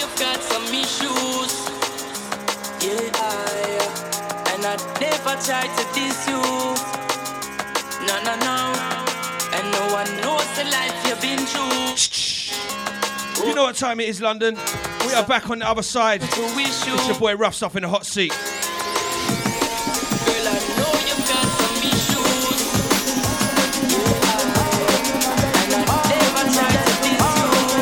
you've got some issues. Yeah, and I never tried to diss you. No, no, no. And no one knows the life you've been through. You know what time it is, London? We are back on the other side. It's your boy Rough Stuff in the hot seat. Girl, I know you've got some issues. And I never tried to diss you.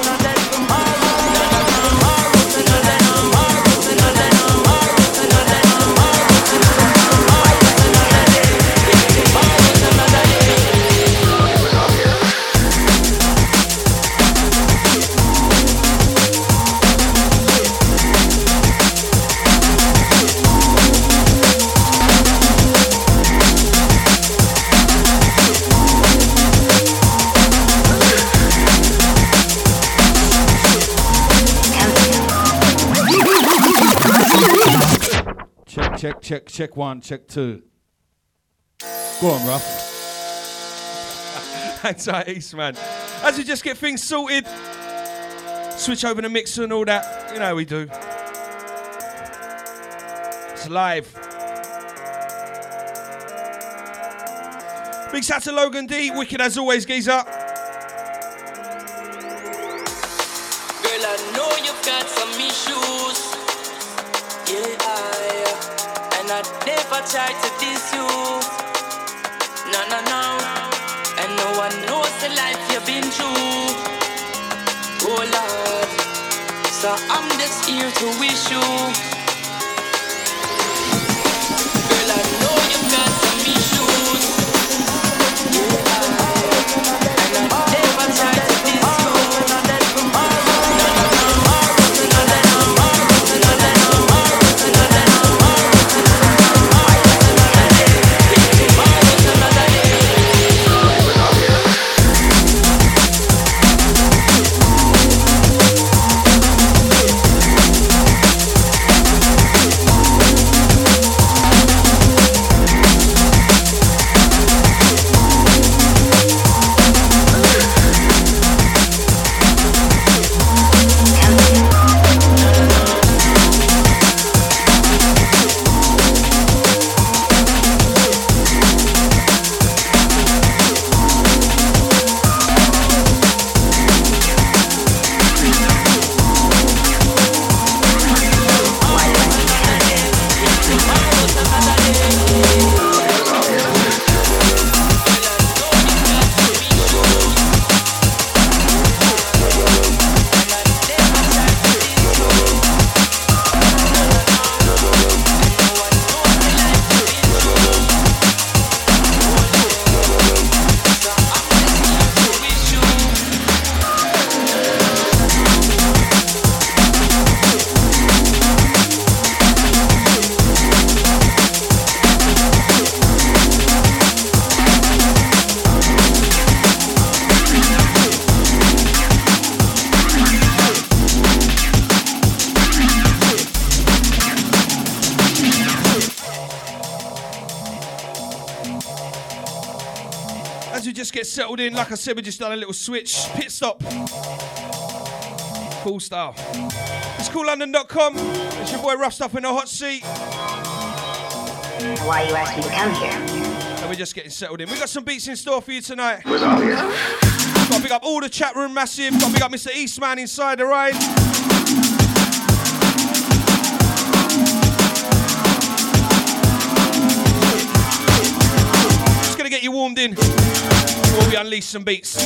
Check one, check two. Go on, Ruff. Thanks, Eastman. As we just get things sorted, switch over the mixer and all that. You know how we do. It's live. Big shout to Logan D. Wicked as always, geezer. Girl, I know you've got some issues. Yeah, and I never tried to diss you. No, no, no. And no one knows the life you've been through. Oh, Lord. So I'm just here to wish you. Girl, I know you've got some issues. Yeah, and I never tried to diss you. Get settled in. Like I said, we just done a little switch, pit stop, cool style. It's coollondon.com. It's your boy Rough Stuff in the hot seat. Why you asked me to come here? And we're just getting settled in. We got some beats in store for you tonight. Got to pick up all the chat room massive. Got to pick up Mr. Eastman inside the ride. Just gonna get you warmed in. Before we unleash some beats.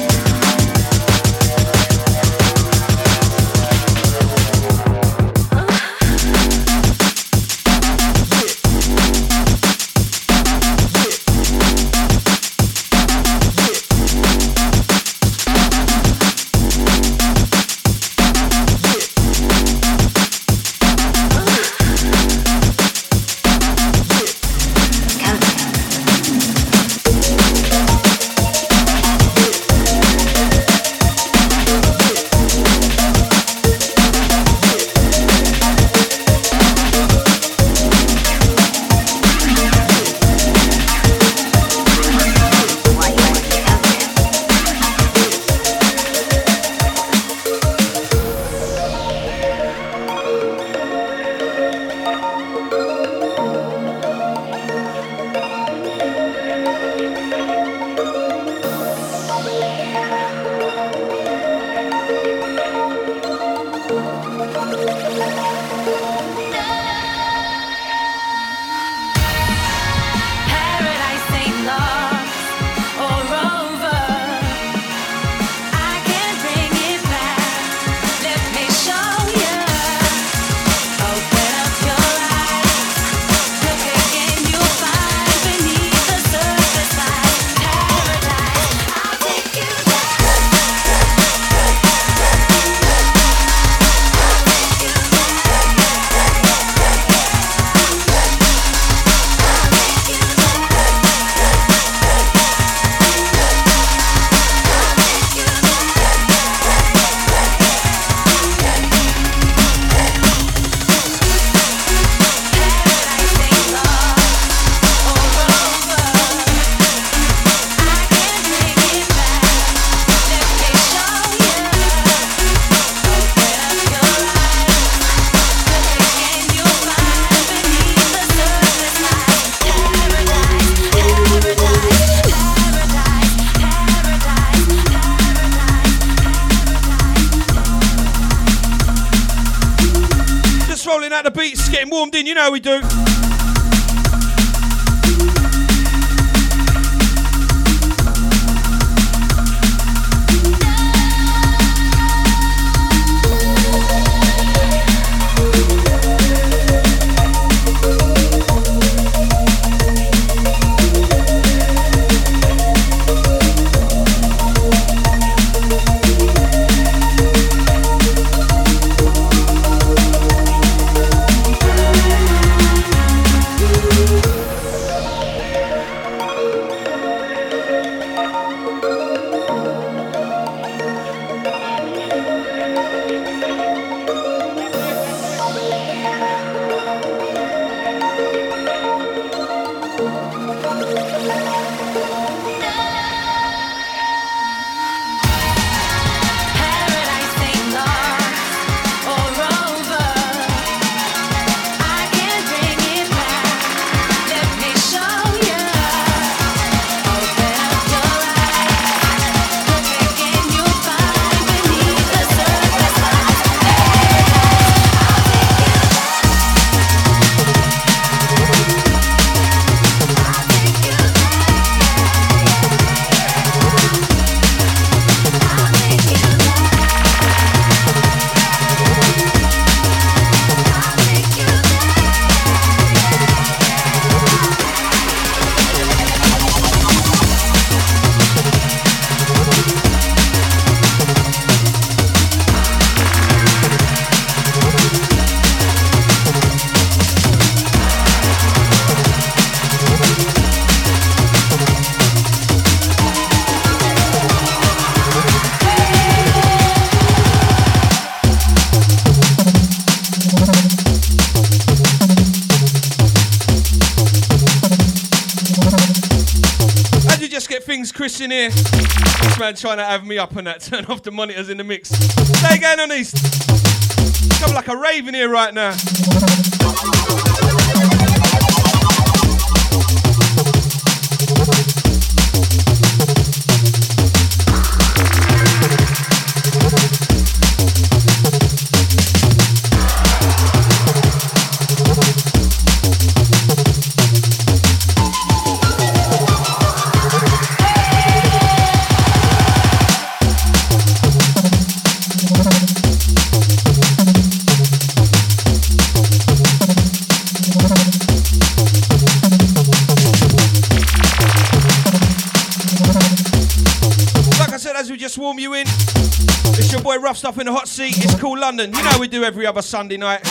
rolling out the beats, getting warmed in, you know how we do. Chris in here. This man trying to have me up on that. Turn off the monitors in the mix. Say again on East. I'm like a rave in here right now. Warm you in. It's your boy Rough Stuff in the hot seat. It's called London. You know we do every other Sunday night.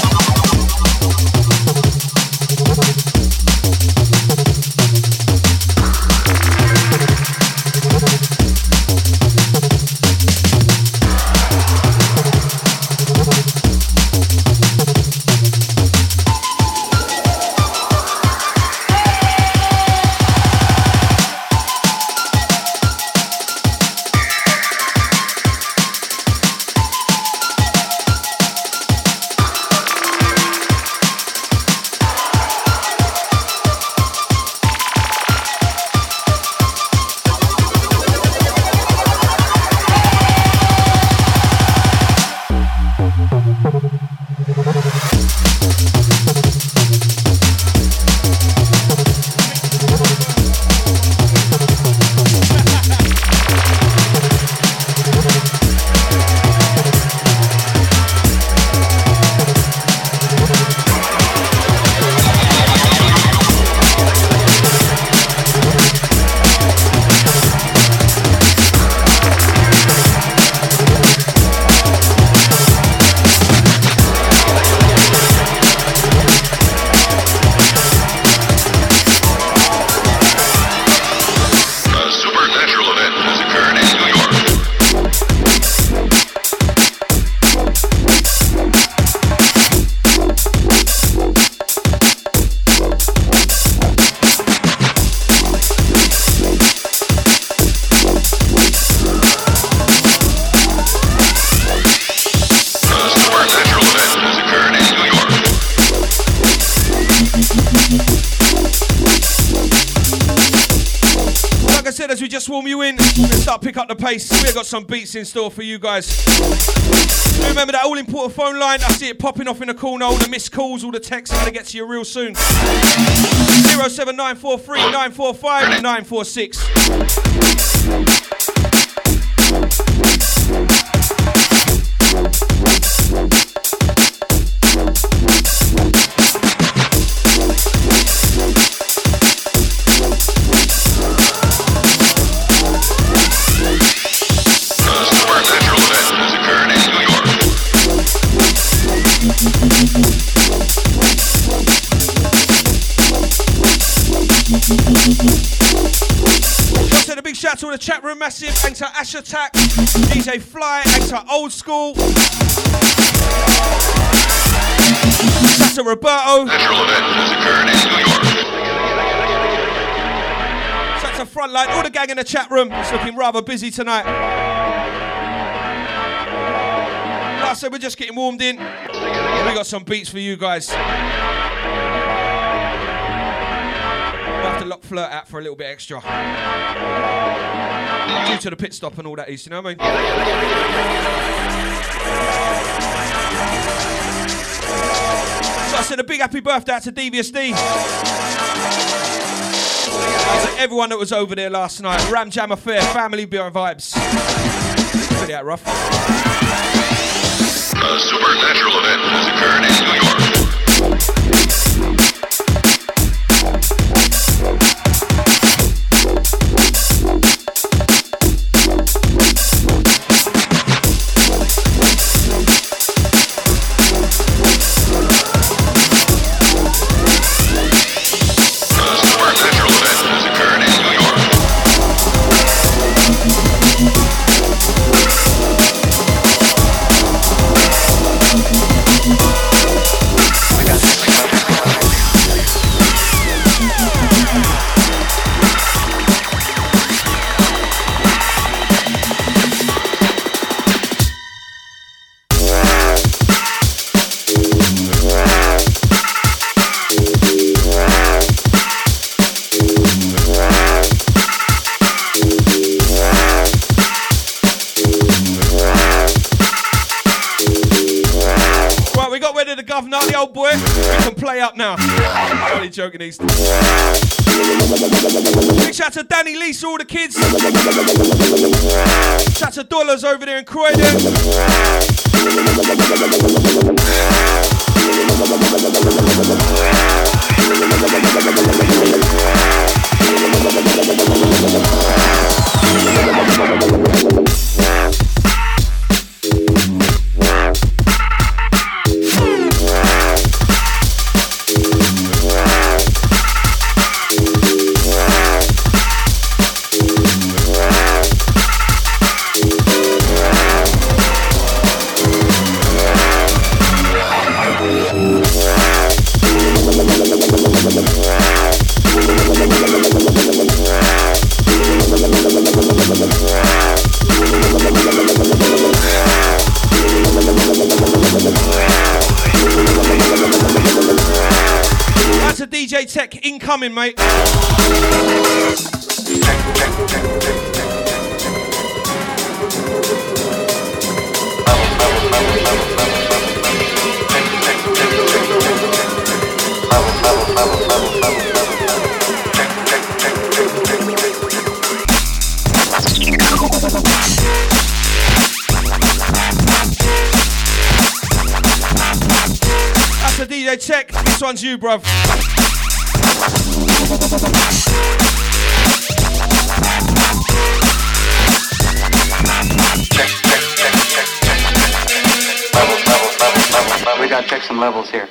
As we just warm you in, we're going to start pick up the pace. We've got some beats in store for you guys. Remember that all-important phone line? I see it popping off in the corner. All the missed calls, all the texts. I'm going to get to you real soon. 07943 945 946. So the big shout to all the chat room massive. Thanks to Ash Attack, DJ Fly, thanks to Old School. Shout to Roberto. Natural event has occurred in New York. Shout to Frontline, all the gang in the chat room. It's looking rather busy tonight. Like I said, we're just getting warmed in. We got some beats for you guys. We'll have to lock Flirt out for a little bit extra. Due to the pit stop and all that is, you know what I mean? So I said a big happy birthday out to Devious D. To everyone that was over there last night. Ram Jam Affair, family behind vibes. Pretty out rough. A supernatural event has occurred in New York. Not the old boy, we can play up now. Only joking, these. Big shout to Danny Lisa, all the kids. Shout to Dollars over there in Croydon. DJ Tech incoming, mate. That's the DJ Tech. This one's you, bruv. We gotta check some levels here.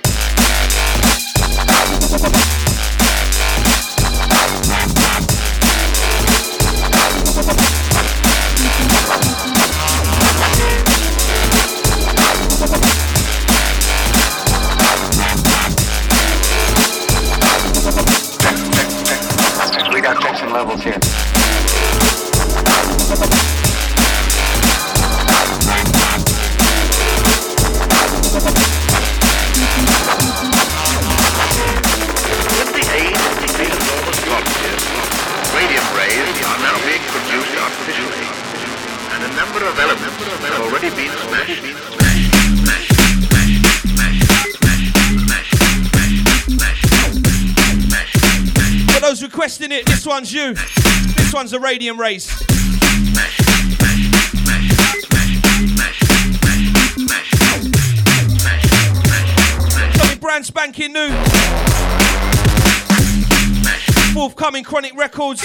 We gotta check some levels here. With the aid of the enormous voltages, radium rays are now being produced artificially, and a number of elements have already been smashed. in it. This one's you. This one's the Radium Race. Something brand spanking new. Forthcoming Chronic Records.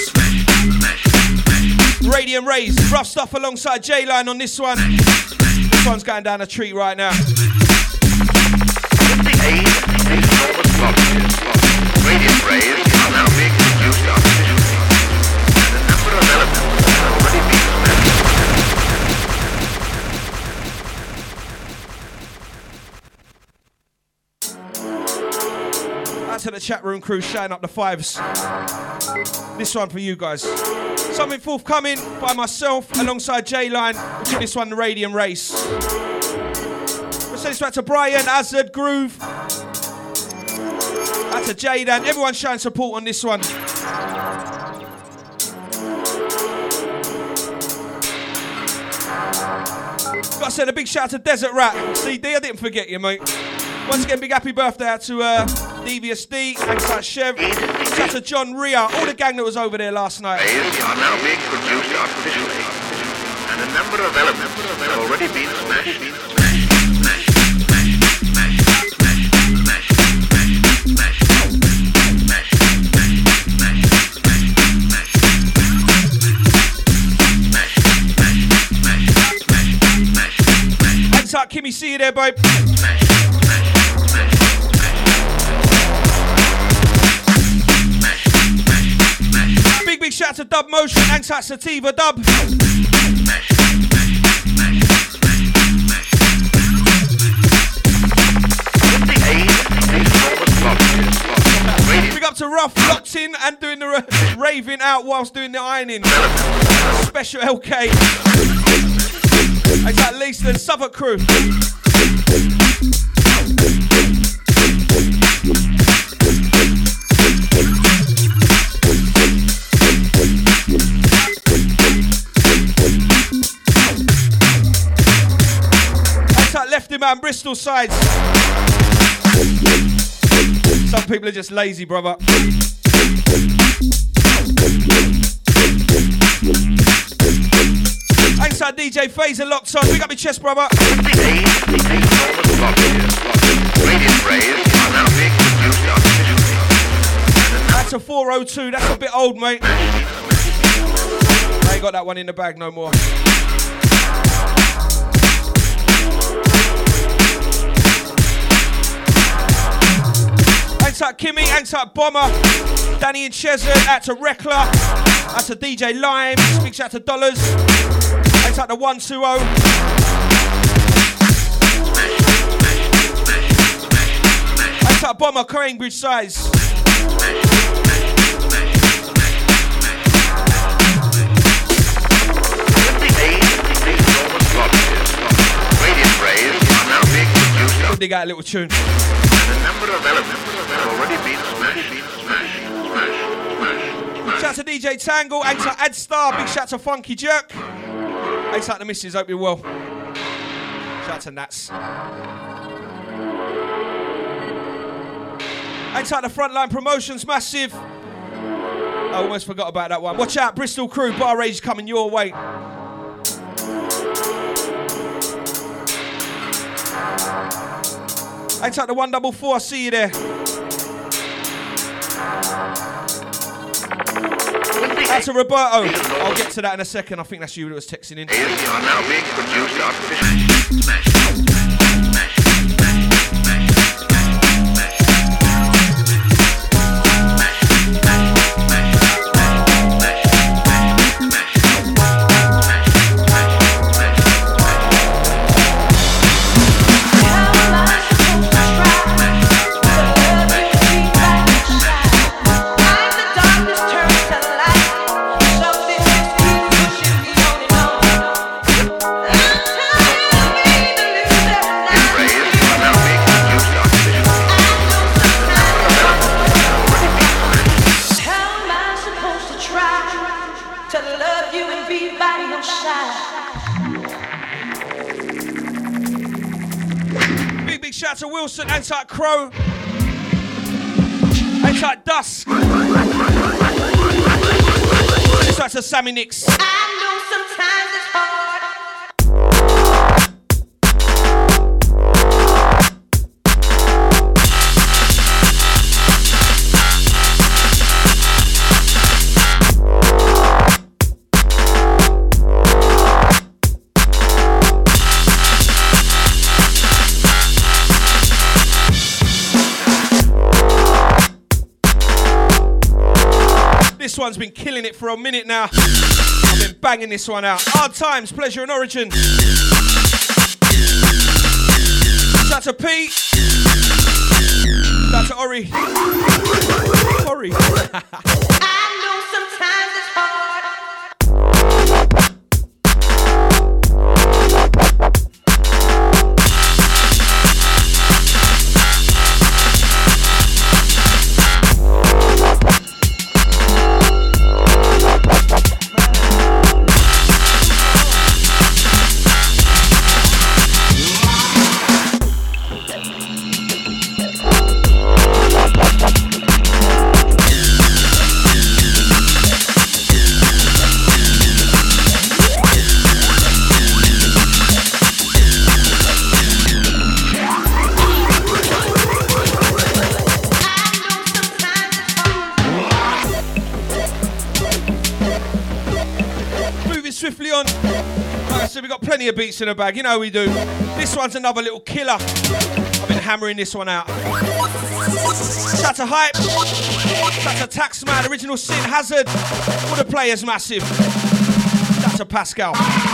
Radium Race. Rough stuff alongside J-Line on this one. This one's going down a treat right now. With the aid of these enormous blockages, radium rays are now being produced artificially, and a number of elements have already been Out to the chat room crew, shouting up the fives. This one for you guys. Something forthcoming by myself alongside J-Line. We call this one the Radium Race. We'll send this back to Brian, Azad, Groove. Out to Jaden. Everyone showing support on this one. Got to send a big shout out to Desert Rat. CD, I didn't forget you, mate. Once again, big happy birthday out to Devious D, thanks to Chev, shout out to John Ria, all the gang that was over there last night. rays are now being produced artificially, and a number of elements have already been smashed. Thanks out, Kimmy, see you there, babe. Big shout out to Dub Motion, thanks out Sativa Dub. Big up to Ruff, locked in and doing the raving out whilst doing the ironing. Special LK. Thanks out Leaston, Southwark crew. Lefty man, Bristol sides. Some people are just lazy, brother. Thanks to DJ Phaser locked on. Big up your chest, brother. That's a 402. That's a bit old, mate. I ain't got that one in the bag no more. Thanks out Kimmy, thanks out Bomber, Danny and Chesed, out to Rekla, out to DJ Lime, big shout to Dollars, thanks out to 120. Thanks out Bomber, Cranebridge size. We'll dig out a little tune. A number of elements have already been smashed. Shout out to DJ Tangle, thanks to Adstar, big shout to Funky Jerk. Thanks out to Missus, hope you're well. Shout out to Nats. Thanks out to Frontline Promotions, massive. I almost forgot about that one. Watch out, Bristol crew, Bar Rage coming your way. Thanks out to 144, I see you there. That's a Roberto. I'll get to that in a second. I think that's you that was texting in. They are now being produced artificially. Shout out to Wilson, anti-Crow, anti-Dusk. Shout out to Sammy Nix. I know sometimes it's hard. This one's been killing it for a minute now. I've been banging this one out. Hard Times, Pleasure and Origin. Shout out to Pete. Shout out to Ori. Ori. I know sometimes it's hard. Swiftly on. Like I said, we got plenty of beats in the bag. You know we do. This one's another little killer. I've been hammering this one out. Shout out to Hype. Shout out to Taxman, Original Sin, Hazard. All the players massive. Shout out to Pascal.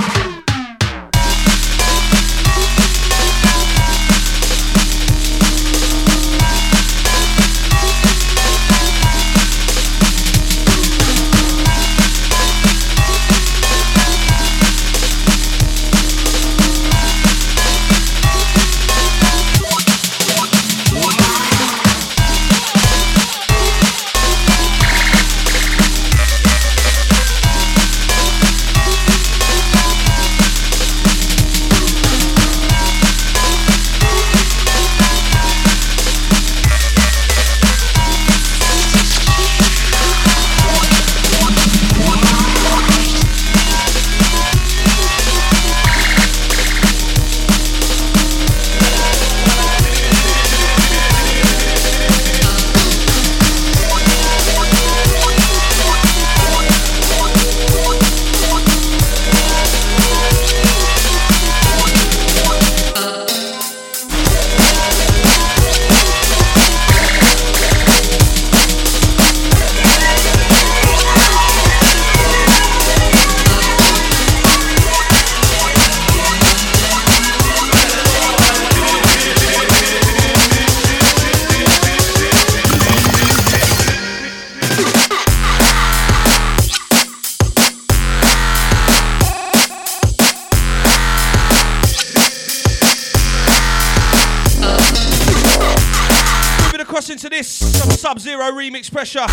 Into this, some Sub-Zero remix pressure.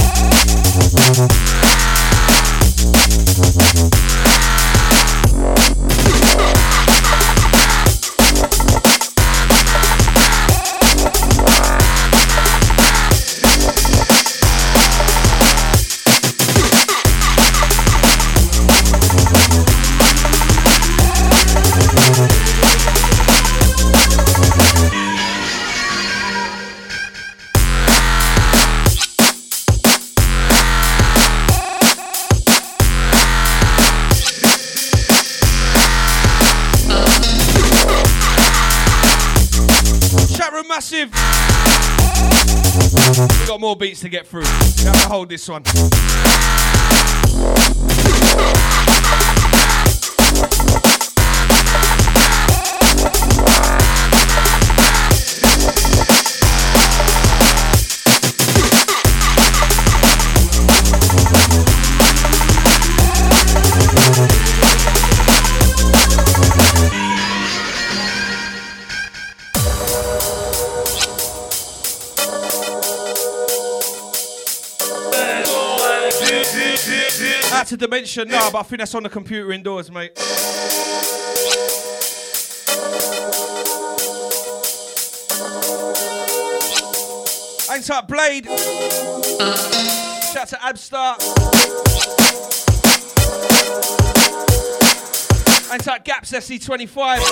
Massive. We've got more beats to get through. We have to hold this one. To Dimension, no, but I think that's on the computer indoors, mate. Hang tight, Blade. Shout out to Abstar. And type Gaps SC25.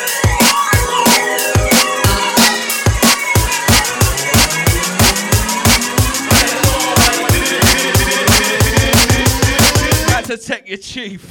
Had to take your chief.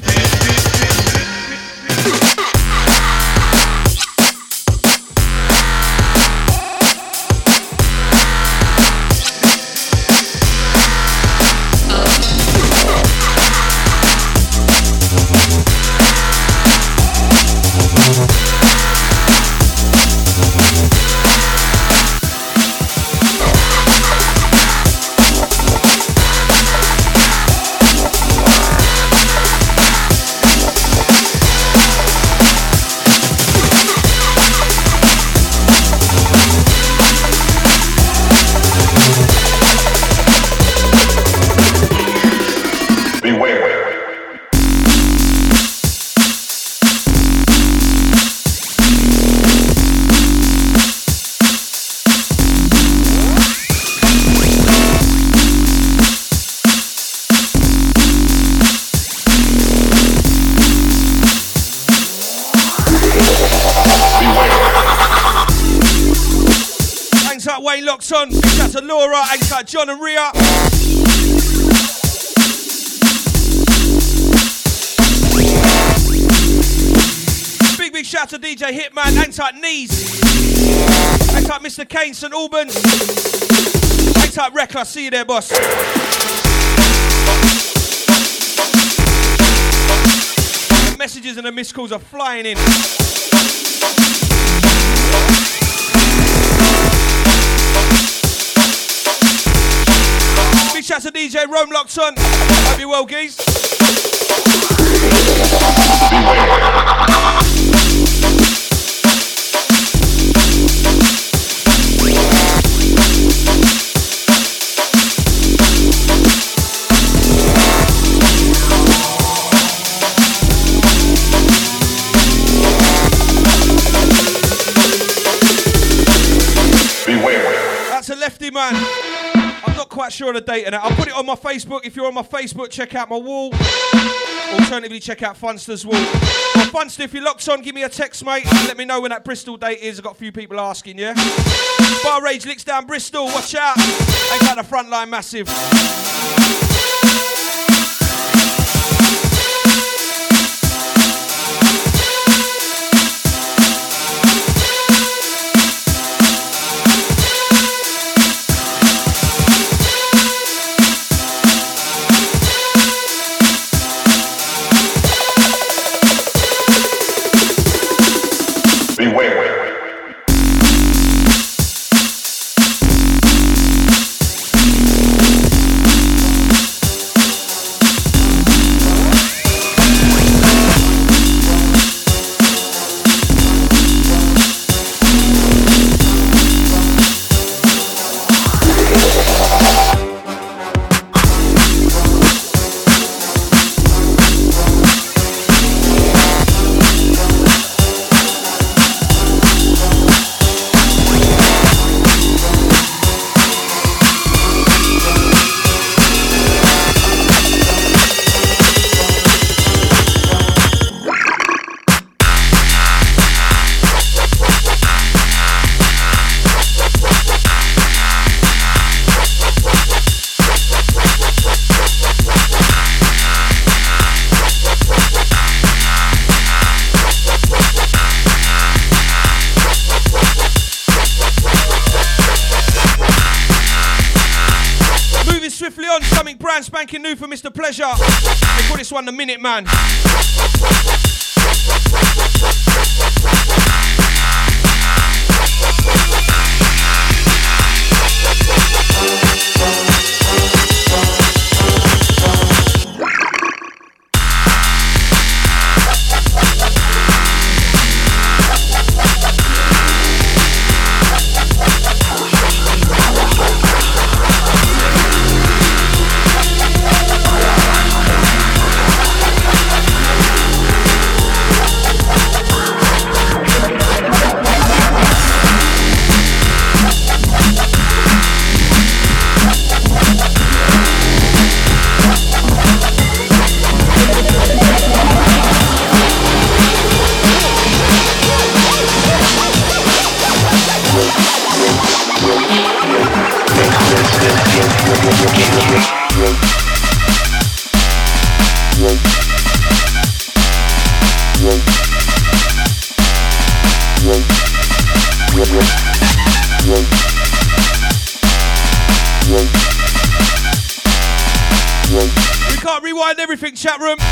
Wayne locks on. Big shout to Laura, and John and Ria. Big shout to DJ Hitman, and type Knees. And type Mr. Kane, St. Albans. And type Wrecker, see you there, boss. The messages and the missed calls are flying in. Big shout to DJ Rome locked on. Hope you well, geez. That's a lefty man. I'm not quite sure of the date of that. I'll put it on my Facebook. If you're on my Facebook, check out my wall. Alternatively, check out Funster's wall. Well, Funster, if you're locked on, give me a text, mate, and let me know when that Bristol date is. I've got a few people asking, yeah? Bar Rage licks down Bristol. Watch out. Ain't got the front line massive. Spanking new for Mr. Pleasure. They call this one the Minute Man. We can't rewind everything, chat room.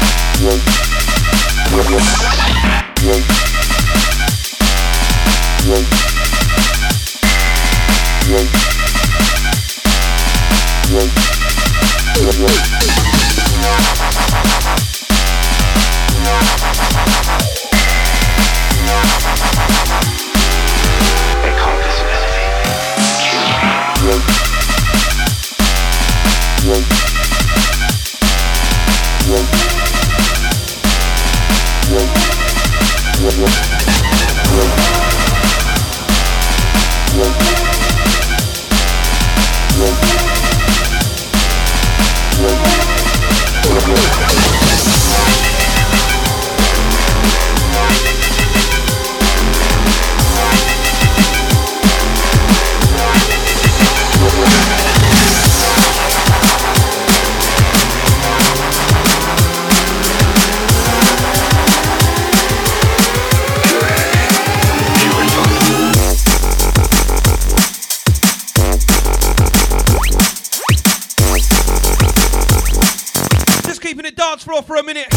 For a minute.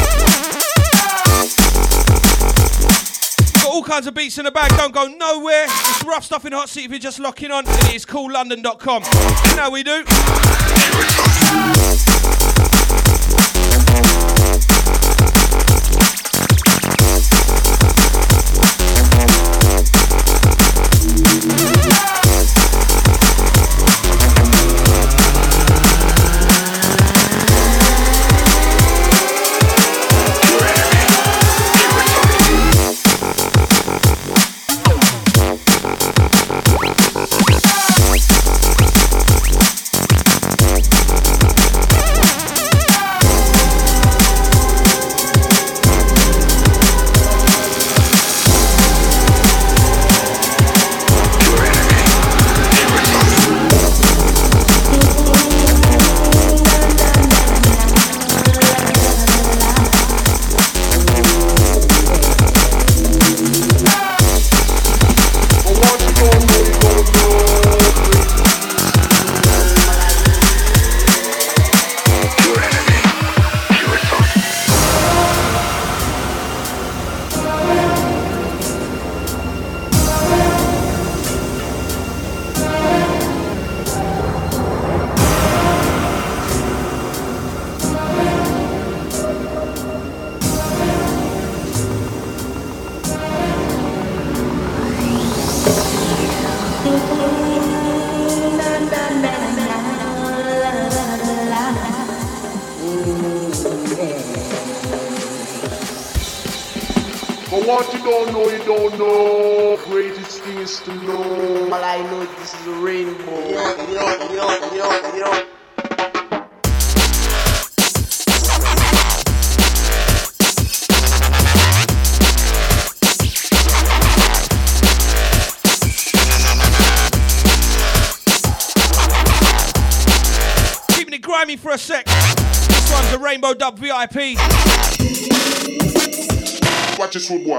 Got all kinds of beats in the bag, don't go nowhere. It's rough stuff in Hot Seat if you're just locking on. It is coollondon.com. You know we do. What you don't know. Greatest things to know. All I know this is a rainbow. Yo. Keeping it grimy for a sec. This one's a Rainbow Dub VIP. Watch this one, boy.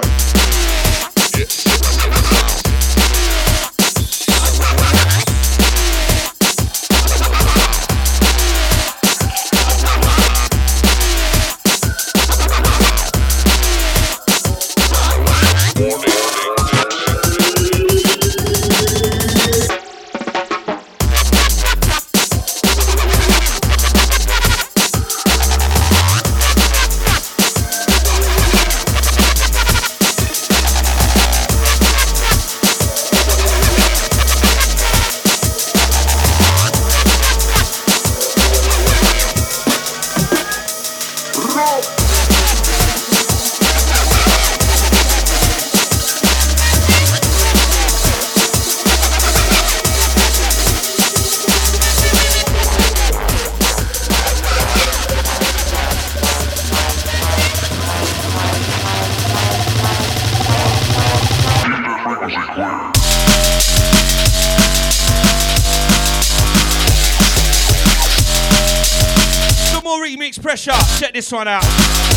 remix pressure. Check this one out.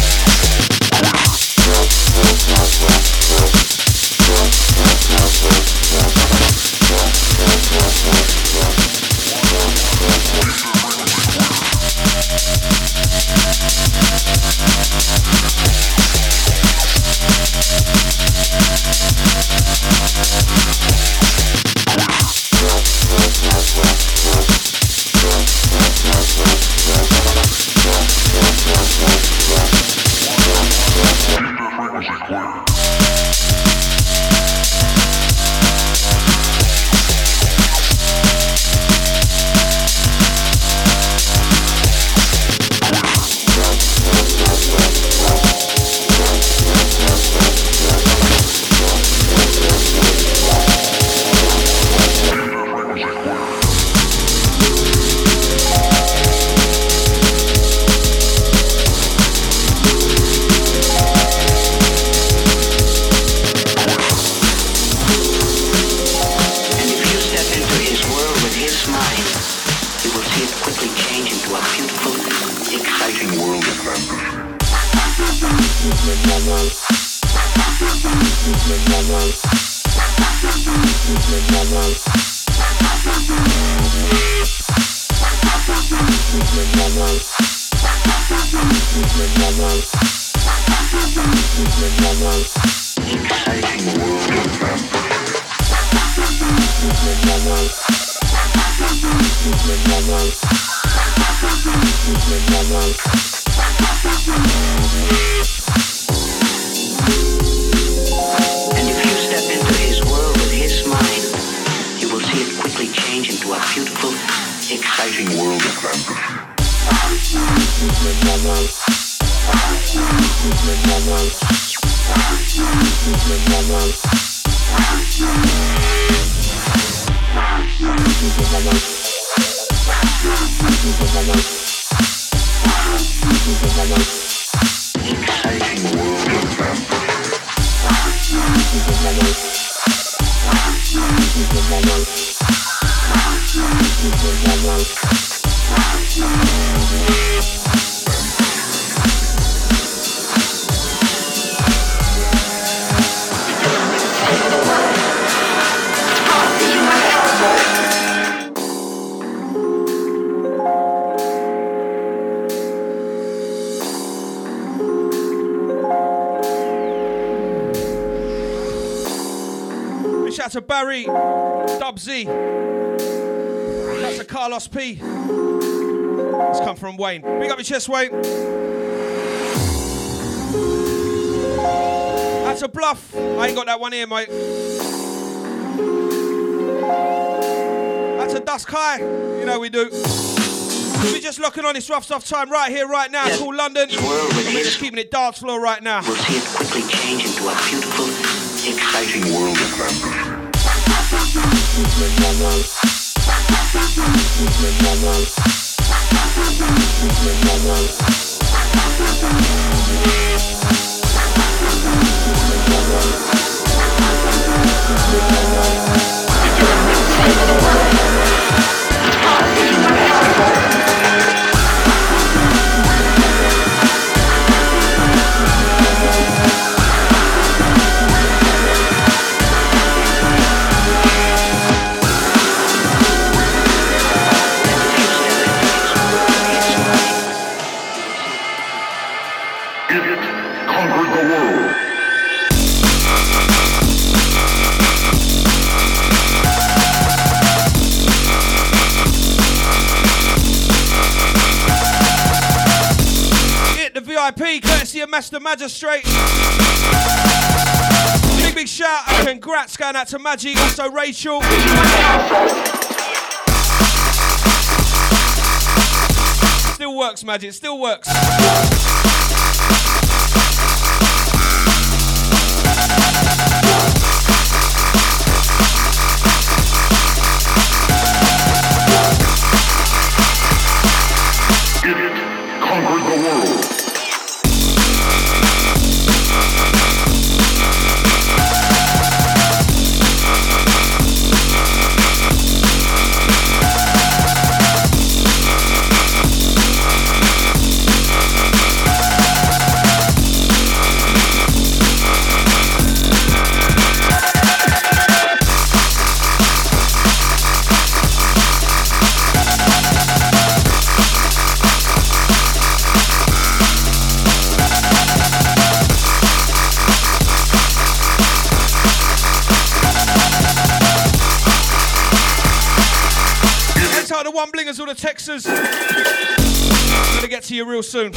Shout out to Barry, Dubsy. Shout out to Carlos P. It's come from Wayne. Big up your chest, Wayne. That's a bluff. I ain't got that one here, mate. That's a Dusk High. You know we do. We're just locking on this rough stuff time right here, right now. It's called London. We're just keeping it dance floor right now. We'll see it quickly change into a beautiful, exciting world of fantasy. VIP, courtesy of Master Magistrate. Big shout and congrats going out to Maggie, also Rachel. Still works, Magic, still works. It conquered the world. Shouts out to the One Blingers, all the Texas. Gonna get to you real soon.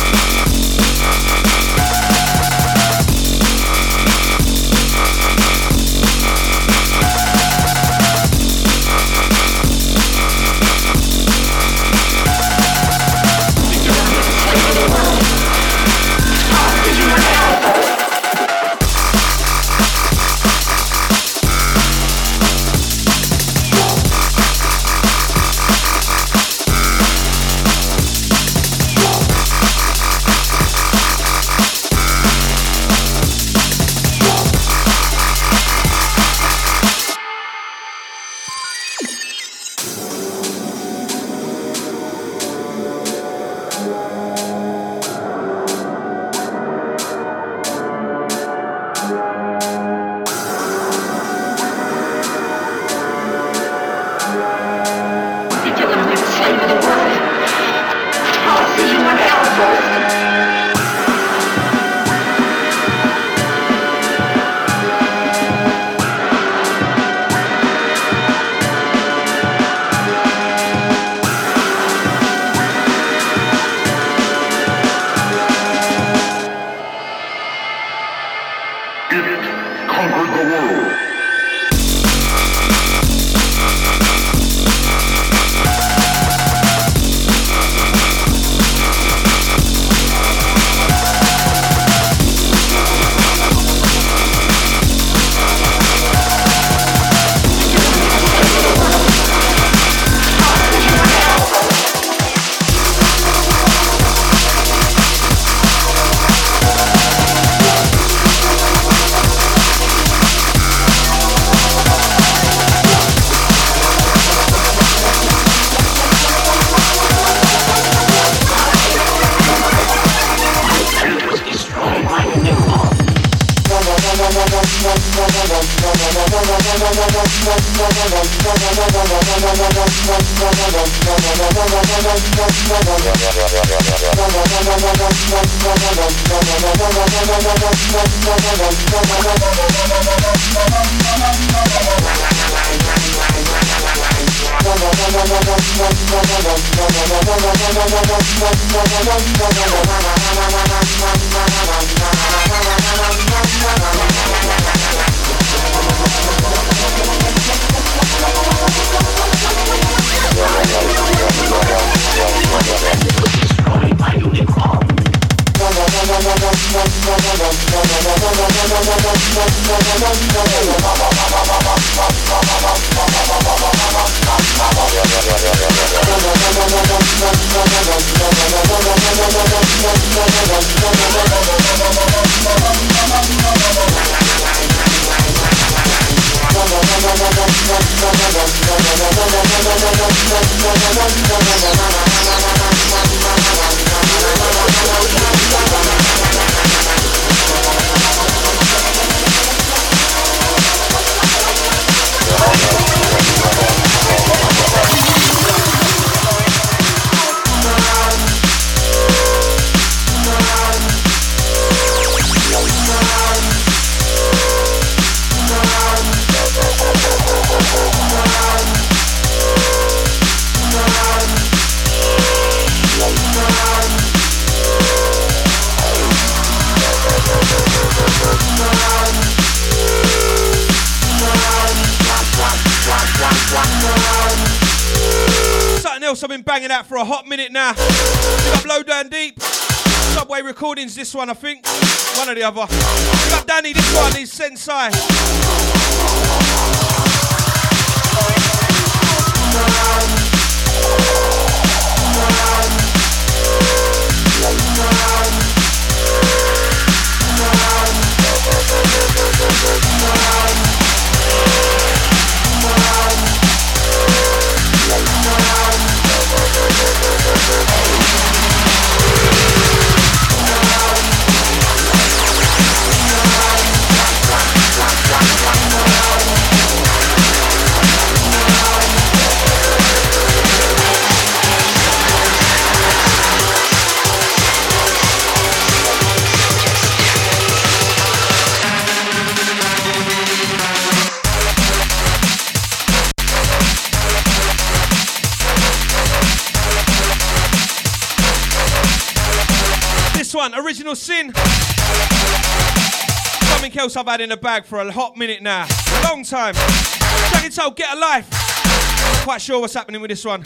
I've been banging out for a hot minute now. Big up Low Down Deep. Subway Recordings, this one I think. One or the other. Big up Danny, this one is Sensei. this one, Original Sin. Something else I've had in the bag for a hot minute now. Long time. Check it out, Get a Life. Not quite sure what's happening with this one.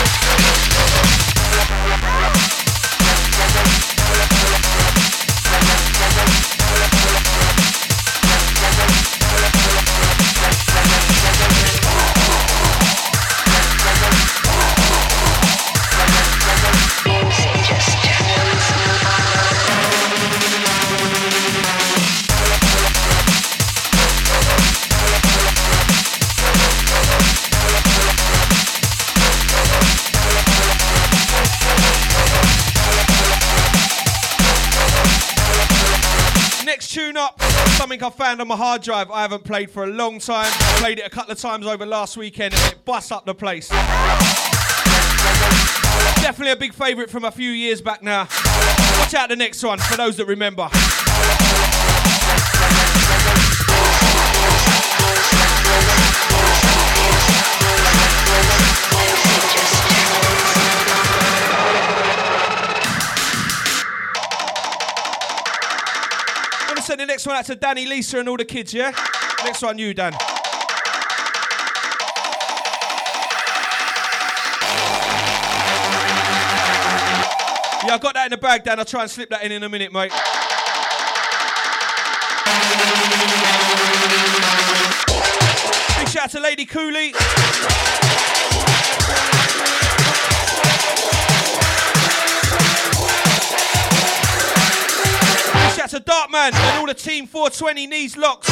Tune up, something I found on my hard drive I haven't played for a long time. I played it a couple of times over last weekend and it busts up the place. Definitely a big favourite from a few years back now. Watch out the next one for those that remember. Send the next one out to Danny, Lisa and all the kids, yeah? Next one you, Dan. Yeah, I got that in the bag, Dan. I'll try and slip that in a minute, mate. Big shout out to Lady Cooley. Shout out to Darkman and all the Team 420 knees locks.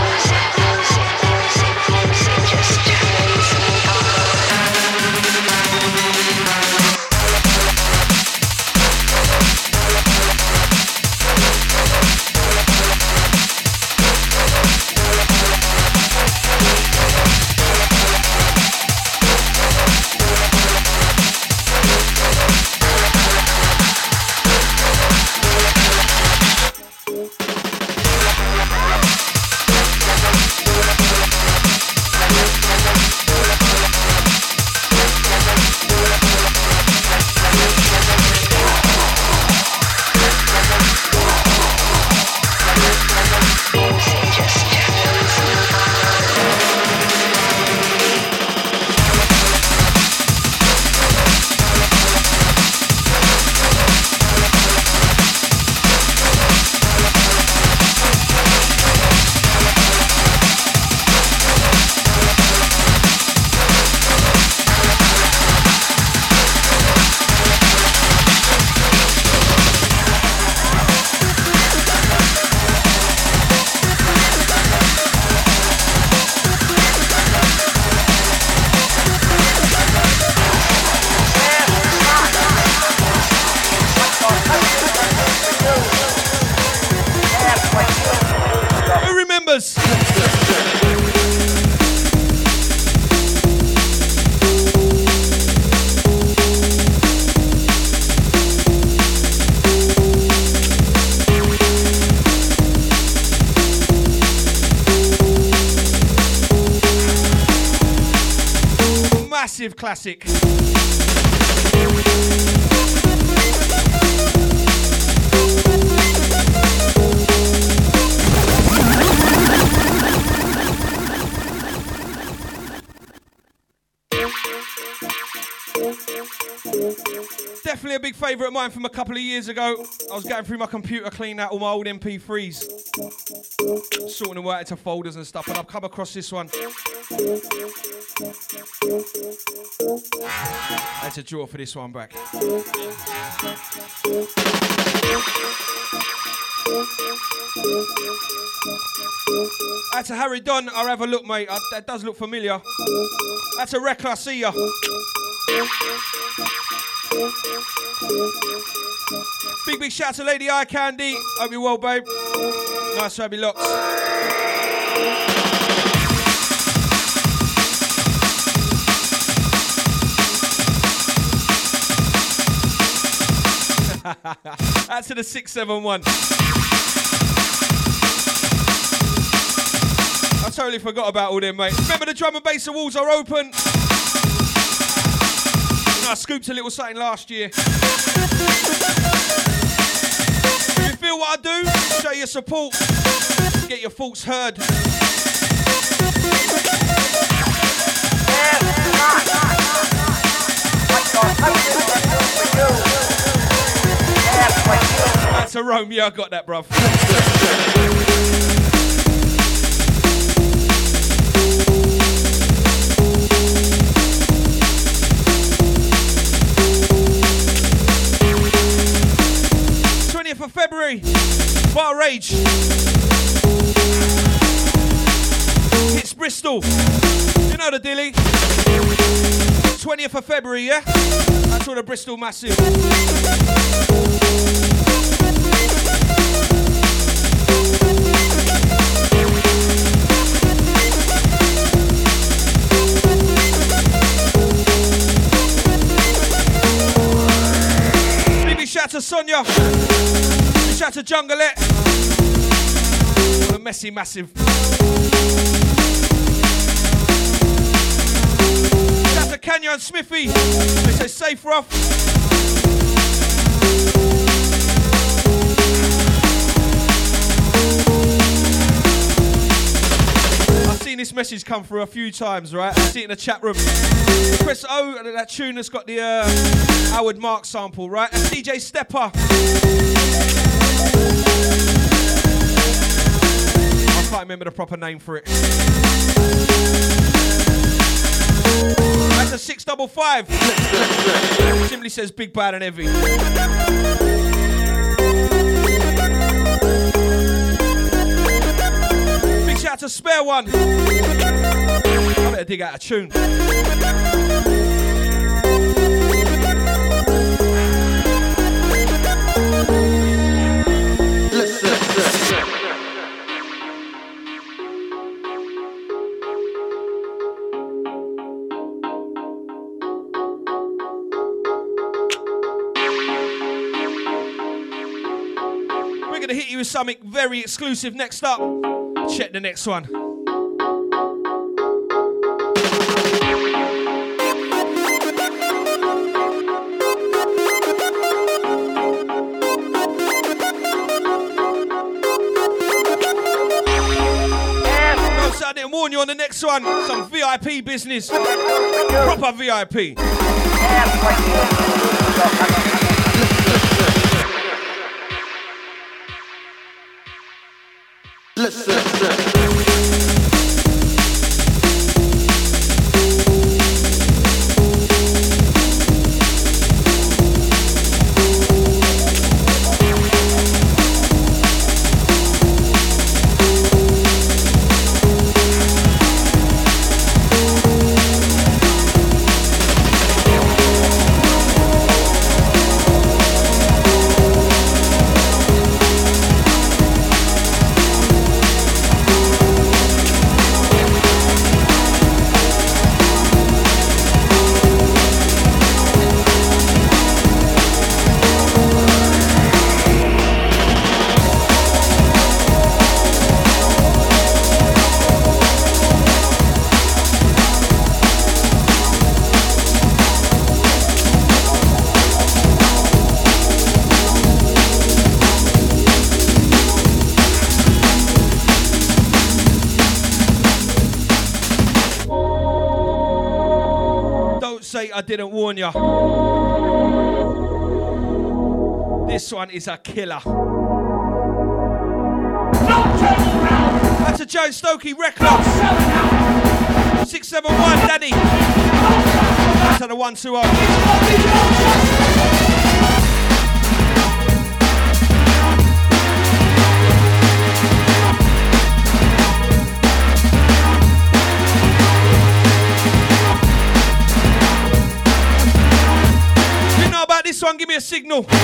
Massive classic. Definitely a big favourite of mine from a couple of years ago. I was going through my computer, cleaning out all my old MP3s, sorting them out into folders and stuff, and I've come across this one. I had to draw for this one back. That's a Harry Dunn. I'll have a look, mate. That does look familiar. That's a Rekla. I see ya. Big shout out to Lady Eye Candy. Hope you're well, babe. Nice to have you locked. That's to the 671. I totally forgot about all them, mate. Remember the drum and bass awards are open. I scooped a little something last year. know what I do? Show your support. Get your thoughts heard. That's a Rome. Yeah, I got that, bruv. 20th of February, Bar Rage. It's Bristol. You know the dilly. 20th of February, yeah? That's all the Bristol Massive. Big shout to Sonia. Big shout to Jungleette. The Messy Massive. Shout to Kenya and Smithy. They say safe rough. I've seen this message come through a few times, right? I see it in the chat room. Press O, and that tune that's got the Howard Mark sample, right? And DJ Stepper. I can't remember the proper name for it. That's a 655. Simply says big, bad, and heavy. Big shout out to Spare One. I better dig out a tune. We're going to hit you with something very exclusive next up. Check the next one. I didn't warn you on the next one. Some VIP business. Proper VIP. Listen. I didn't warn you. This one is a killer. That's a Joe Stokey record. 671, Daddy. That's on the 120. This one, give me a signal. Like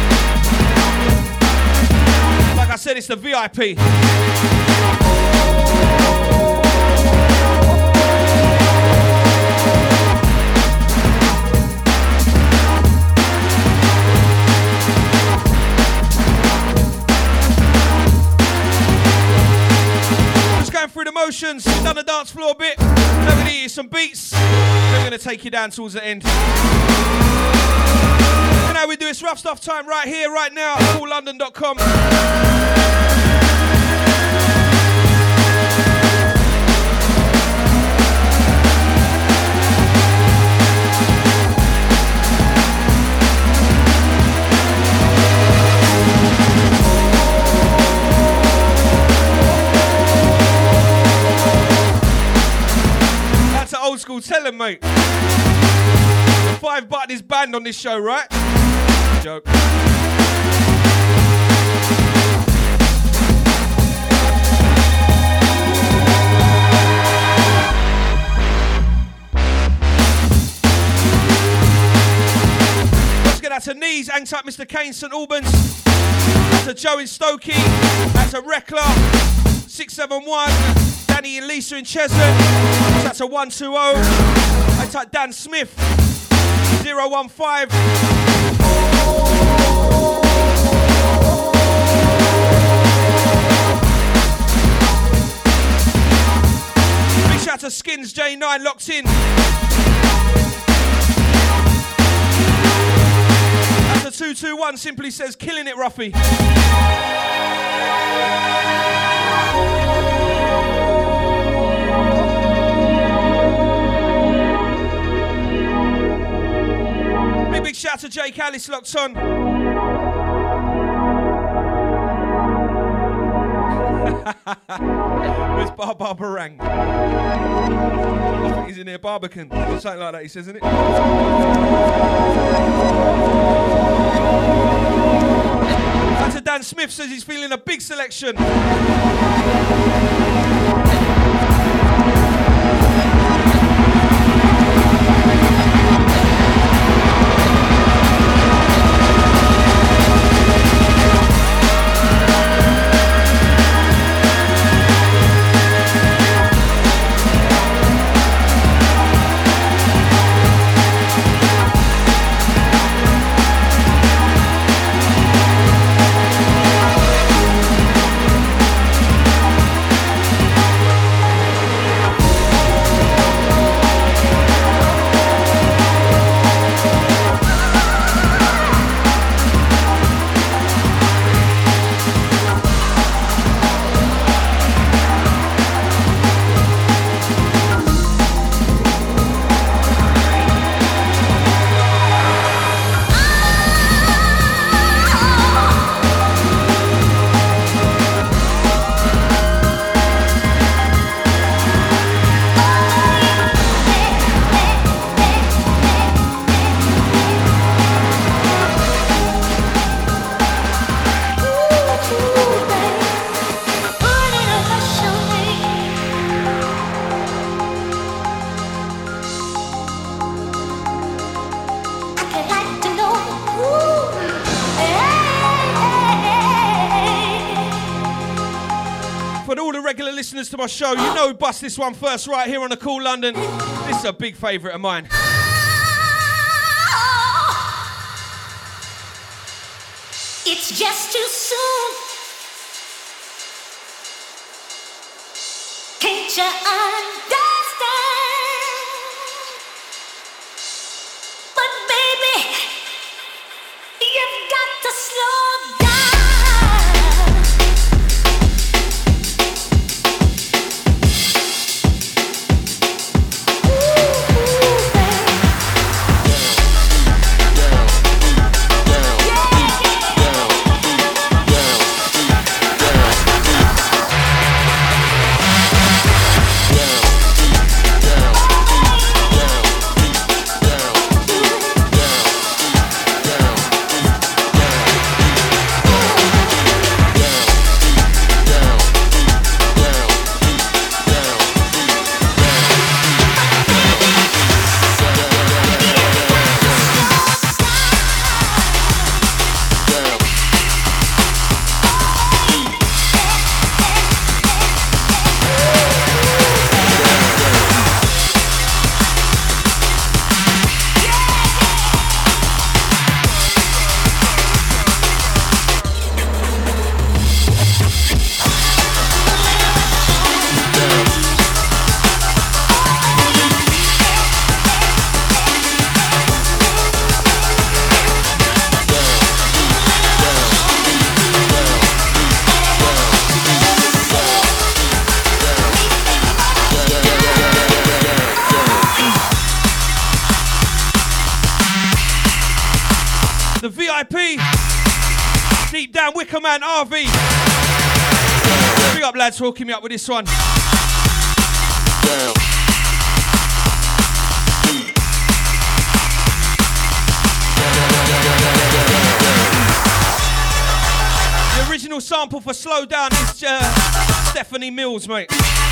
I said, it's the VIP. Just going through the motions, done the dance floor a bit. Now we're gonna hear some beats. We're gonna take you down towards the end. how we do. It's Rough Stuff time right here, right now. CoolLondon.com. That's an old school. Tell him, mate. The 5 button is banned on this show, right? Joke. Let's get out to Knees, Hang Tight Mr. Kane, St Albans. Out to Joe in Stokey. Out to Reckler, 671. Danny and Lisa in Cheshunt. Out to 120. Out to Dan Smith, 015. Big shout to Skins J9 locked in. That's a 221 simply says killing it, Ruffy. Big shout to Jake Alice locked on. Where's Barbarang? I think he's in there, Barbican. Or something like that, he says, isn't it? That's a Dan Smith says he's feeling a big selection. Listeners to my show, you know who bust this one first right here on the Cool London. This is a big favourite of mine. It's just too soon. Can't you understand? But baby, you've got to slow down. Yeah. to VIP. Deep down, Wicker Man, RV. Big up, lads, for hooking me up with this one. The original sample for Slow Down is Stephanie Mills, mate.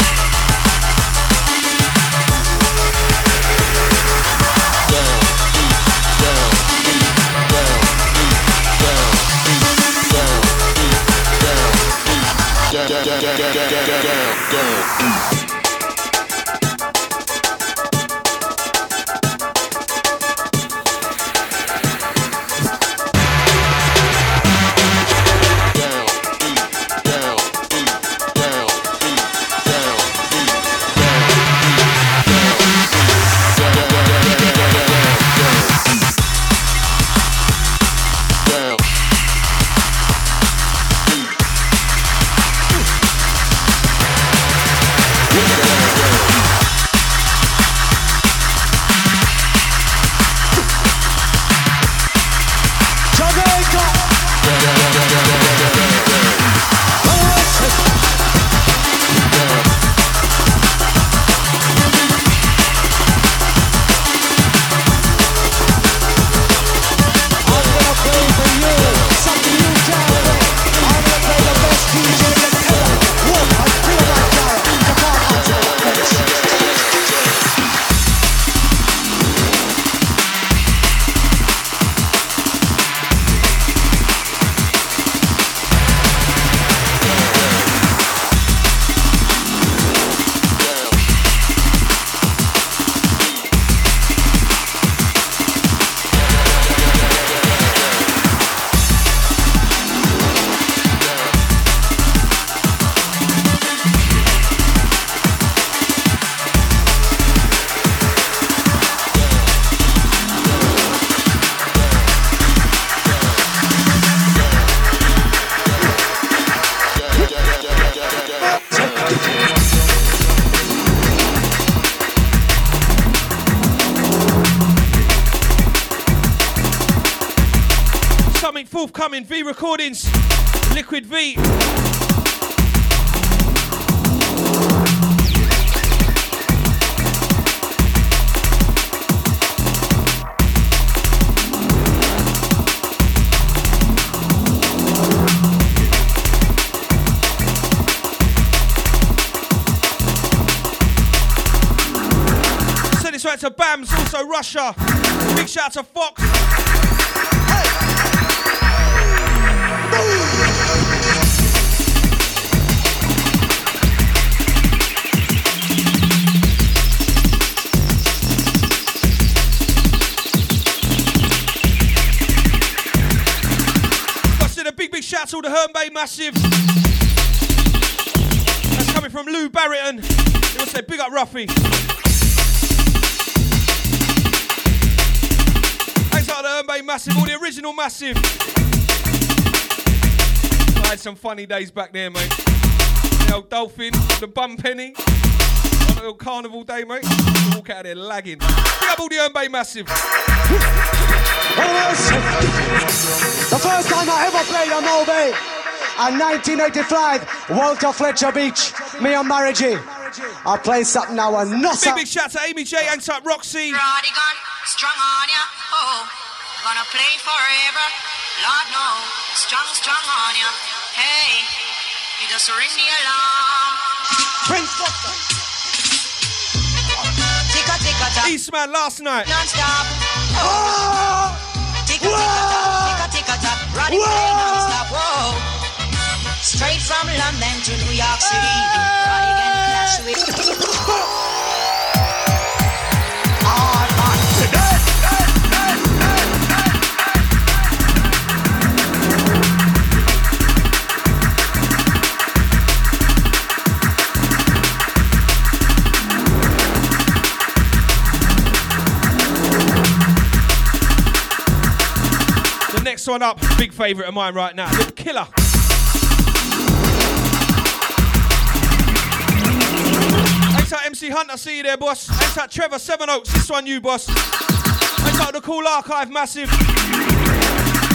Forthcoming V Recordings, Liquid V. Send this right to Bams, also Russia. Big shout out to Fox. Shout out to the Herne Bay Massive. That's coming from Lou Barrington. He will say big up Ruffy. Thanks out to the Herne Bay Massive, all the original Massive. I had some funny days back there, mate. The old Dolphin, the Bum Penny. On a little carnival day, mate. Walk out of there lagging. Big up all the Herne Bay Massive. The first time I ever played on Moe Bay, in 1985, Walter Fletcher Beach, me and Marriage. I play something now and nothing. Big shout to Amy J, Angs up Roxy. Rodigan, strong on ya, oh, gonna play forever, Lord no, strong on ya, hey, you just ring the alarm. Prince Buster. Ticka, Eastman last night. Non-stop, oh, ticka, Roddy play non-stop, whoa. Straight from London to New York City, Roddy can clash with. Next one up, big favourite of mine right now, The Killer. Thanks out MC Hunt, I see you there, boss. Thanks out Trevor, Seven Oaks, this one you, boss. Thanks out the Cool Archive, massive.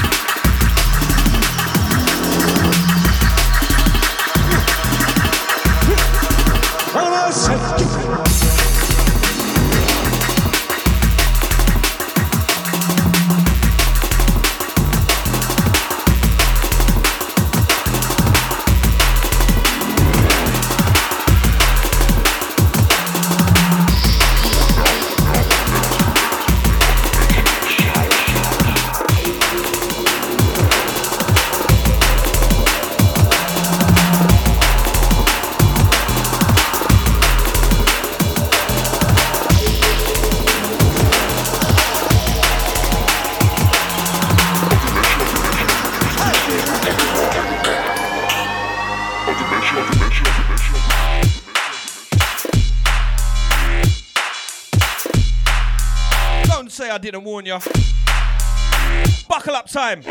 I didn't warn you. Buckle up time.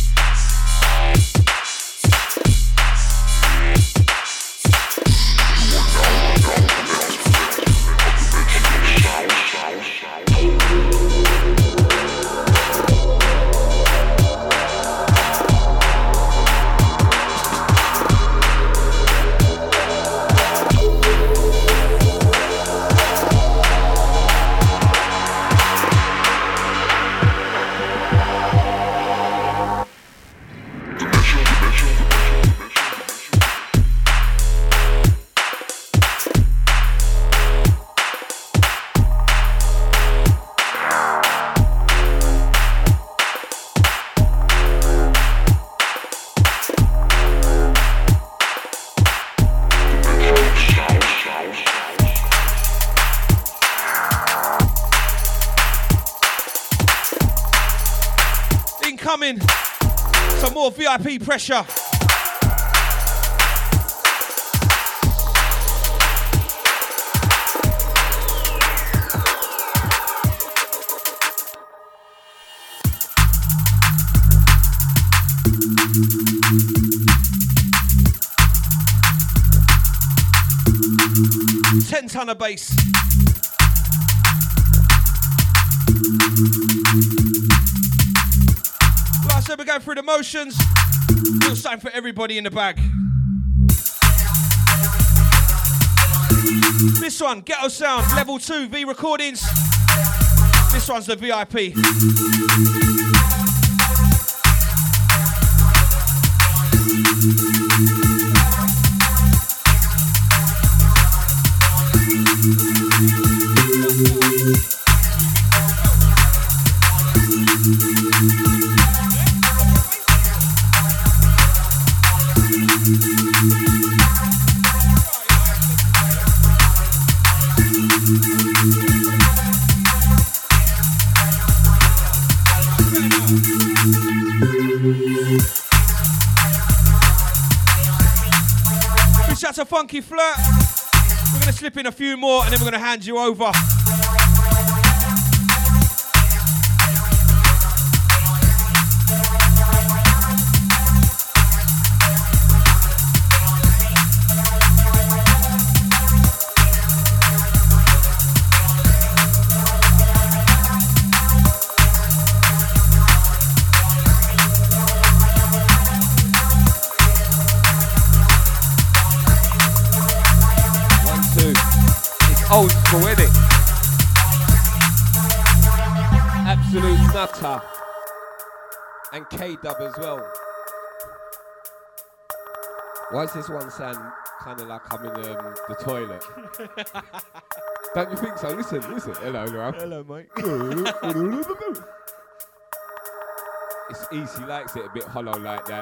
Incoming. Some more VIP pressure. Ton of bass. Like I said, we're going through the motions. Little something for everybody in the bag. This one, Ghetto Sound, Level 2, V Recordings. This one's the VIP. That's a funky flirt. We're going to slip in a few more and then we're going to hand you over. Old school, innit? Absolute Nutter. And K-Dub as well. Why does this one sound kind of like I'm in the toilet? Don't you think so? Listen. Hello, Ralph. Hello, mate. It's easy, likes it a bit hollow like that.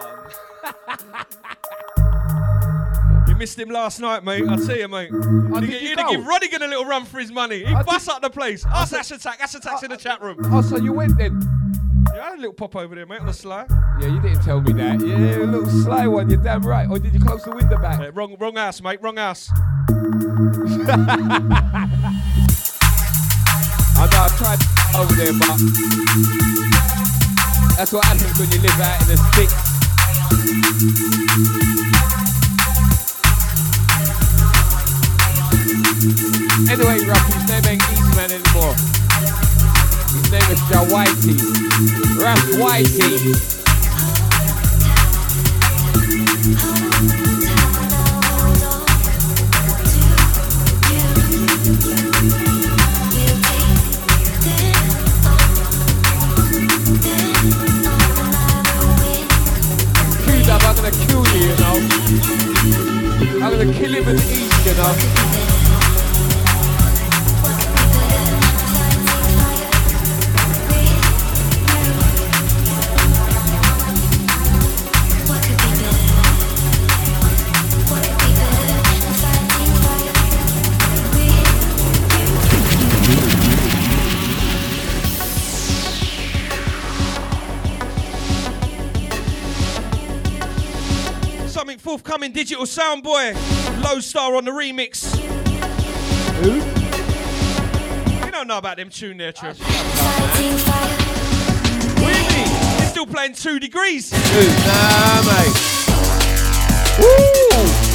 Missed him last night, mate. I'll tell you, mate. You'd give Rodigan a little run for his money. He bust up the place. Ask Ash Attack's in the chat room. Oh, so you went then? Yeah, I had a little pop over there, mate, on the sly. Yeah, you didn't tell me that. Yeah, a little sly one, you're damn right. Or did you close the window back? Yeah, wrong house, mate, wrong house. I know, I tried over there, but that's what happens when you live out in the sticks. Anyway, Ruff, his name ain't Eastman anymore. His name is Whitey. Ruff Whitey. I'm gonna kill him in the east, you know. Forthcoming Digital Sound Boy, Low Star on the remix. Who? You don't know about them tune there, Trish. Really? You're still playing 2 Degrees? Nah, mate. Woo!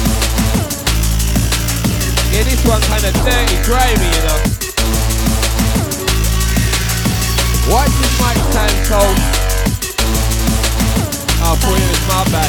Yeah, this one kind of dirty, grimy, you know. Why does this mic sound so... Oh, boy, it's my bag.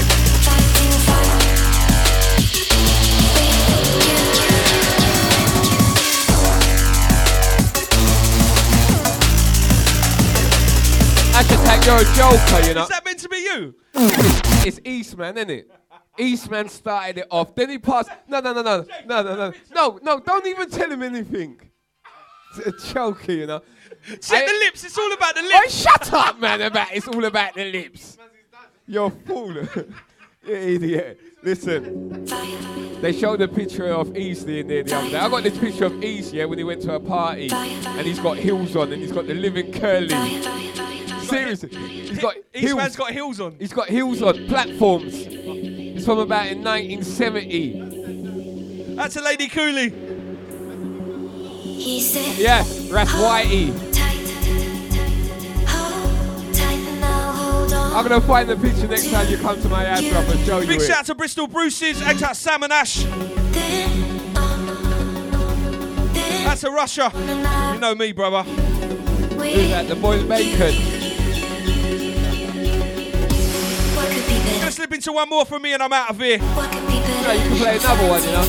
Attack, you're a joker, you know. Is that meant to be you? It's Eastman, isn't it? Eastman started it off. Then he passed. No, don't even tell him anything. It's a joker, you know. Check the lips, it's all about the lips. Oh, shut up, man, it's all about the lips. You're a fool. You idiot. Listen, they showed a picture of Easley in there the other day. I got this picture of East, when he went to a party and he's got heels on and he's got the living curly. Seriously, he's got Eastman's got heels on. He's got heels on, platforms. It's from about in 1970. That's a Lady Cooley. Yeah, Ras Whitey. I'm gonna find the picture next time you come to my house, Rob, and show you Big it. shout out to Bristol Bruce's, out to Sam and Ash. That's a Russia. You know me, brother. Who's that? The boys Bacon. Gonna slip into one more from me and I'm out of here. No, you can play another one, you know.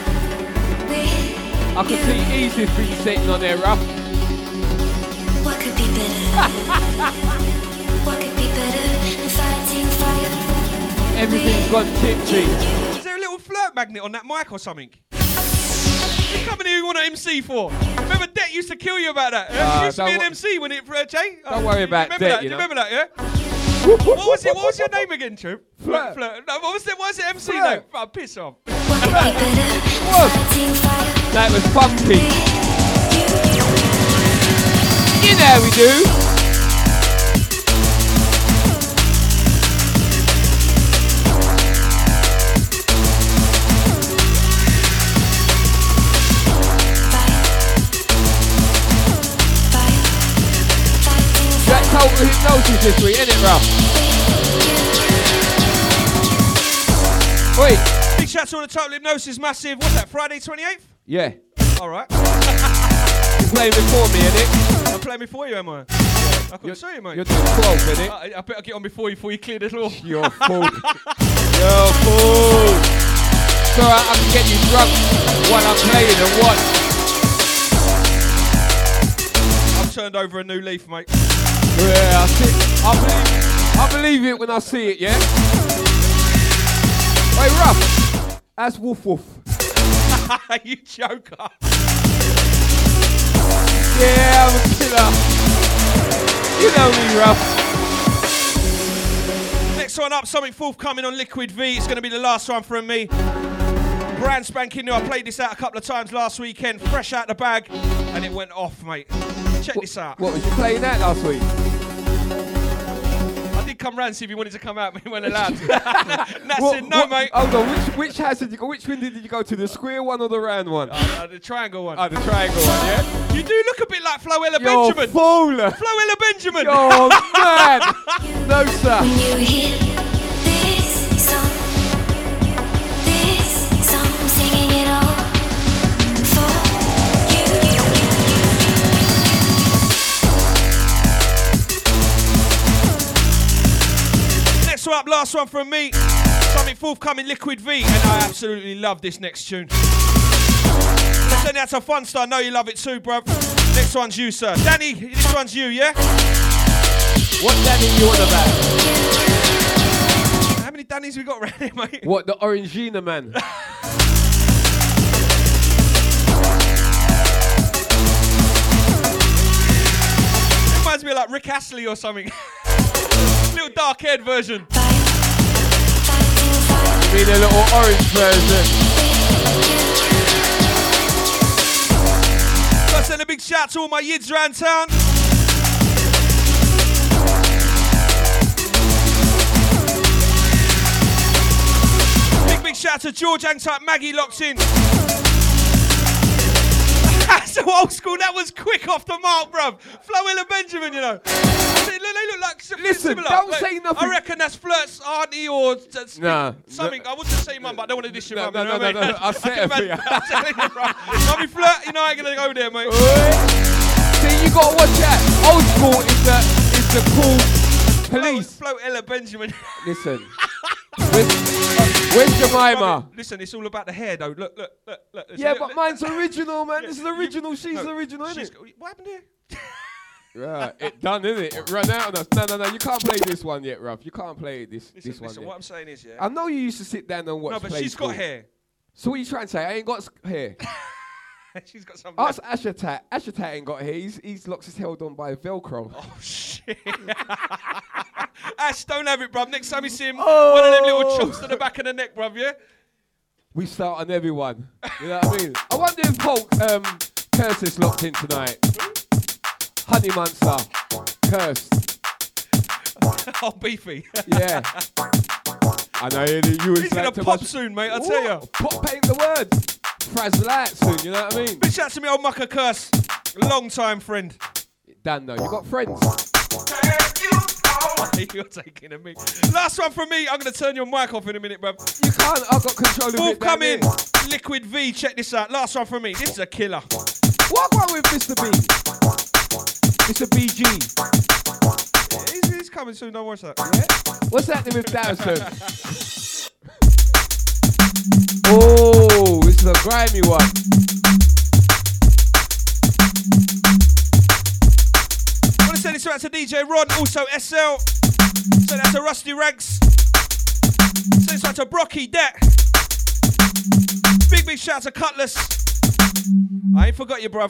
I can see Easy's been sitting on there, Ruff. What could be better? What could be better than fighting fire? Everything's gone tipsy. Is there a little flirt magnet on that mic or something? You coming here you want an MC for? Remember Det used to kill you about that? He used to be an MC when it Jay? Don't worry about Det, you know. Remember that, yeah? What was it? What was your name again, Trip? Flirt. No, what was it? What was it? MC Flirt. name? Oh, piss off. That was funky. You know we do. That total hypnosis this week, isn't it, Ruff? Wait. Big shout out to all the Total Hypnosis Massive. What's that, Friday 28th? Yeah. Alright. You're playing before me, innit? I'm playing before you, am I? I couldn't see you, mate. You're doing 12, innit? I better get on before you clear the floor. You're a fool. You're a fool. So I can get you drunk while I'm playing and what? I've turned over a new leaf, mate. Yeah, I see. I believe it when I see it, yeah? Hey, Ruff. That's Woof Woof. You joker. Yeah, I'm a killer. You know me, Ruff. Next one up, something forthcoming on Liquid V. It's going to be the last one from me. Brand spanking new. I played this out a couple of times last weekend. Fresh out the bag. And it went off, mate. Check this out. What, was you playing that last week? I did come round and see if he wanted to come out, but he wasn't allowed. Nat said, no, mate. Hold on, which house did you go? Which window did you go to? The square one or the round one? The triangle one. Oh, the triangle one, yeah? You do look a bit like Floella You're Benjamin. Fool. Floella Benjamin. You're mad. No, sir. When you hear this song, I'm singing it all for you. Next one up, last one from me. Something forthcoming, Liquid V, and I absolutely love this next tune. Let's send out to Funstar. I know you love it too, bruv. Next one's you, sir. Danny, this one's you, yeah? What Danny you on about? How many many Dannies we got around here, mate? What, the Orangina man? Reminds me of like Rick Astley or something. Little dark-haired version. You mean a little orange version? Gotta send a big shout to all my yids around town. Big shout to George Hangtight Maggie locked in. So old school, that was quick off the mark, bruv. Floella Benjamin, you know. They look like Listen, similar. don't Like, say nothing. I reckon that's Flirt's auntie or something. No. I wouldn't say mum, but I don't want to dish your mum. No, I'll say it for you. I'm telling you, bruv. Mummy Flirt, you know I ain't going to go there, mate. See, you got to watch out. Old school is the cool police. Floella Benjamin. Listen. Where's Jemima? Listen, it's all about the hair, though. Look. Yeah, but mine's original, man. This is original. She's original, isn't it? What happened here? Right, it done, isn't it? It ran out on us. No. You can't play this one yet, Ruff. You can't play this one Listen, yet. what I'm saying is, yeah. I know you used to sit down and watch. No, but Play she's School. got hair. So what are you trying to say? I ain't got hair. She's got something. Ask Ashertat. Ashertat ain't got hair. He's locks his held on by Velcro. Oh shit! Ash, don't have it, bruv. Next time you see him, one of them little chops to the back of the neck, bruv. Yeah. We start on everyone. You know what I mean? I wonder if Curtis locked in tonight. Honey Monster. Curse. Oh, beefy. Yeah. I know you was He's gonna pop soon, mate. I tell you. Pop ain't the word. Frazzle out soon. You know what I mean? Big shout to me old mucker Curse, long time friend. Dan, though, you got friends. You're taking a mic. Last one from me. I'm gonna turn your mic off in a minute, bruv. You can't. I've got control of it. Forthcoming. Liquid V. Check this out. Last one from me. This is a killer. What wrong with Mr. B? Mr. BG. Yeah, he's coming soon. Don't watch that. Yeah. What's happening with Dowson? Oh, this is a grimy one. I want to send this out to DJ Ron, also SL. Send that to Rusty Rags. Send this out to Brocky Det. Big shout out to Cutlass. I ain't forgot you, bruv.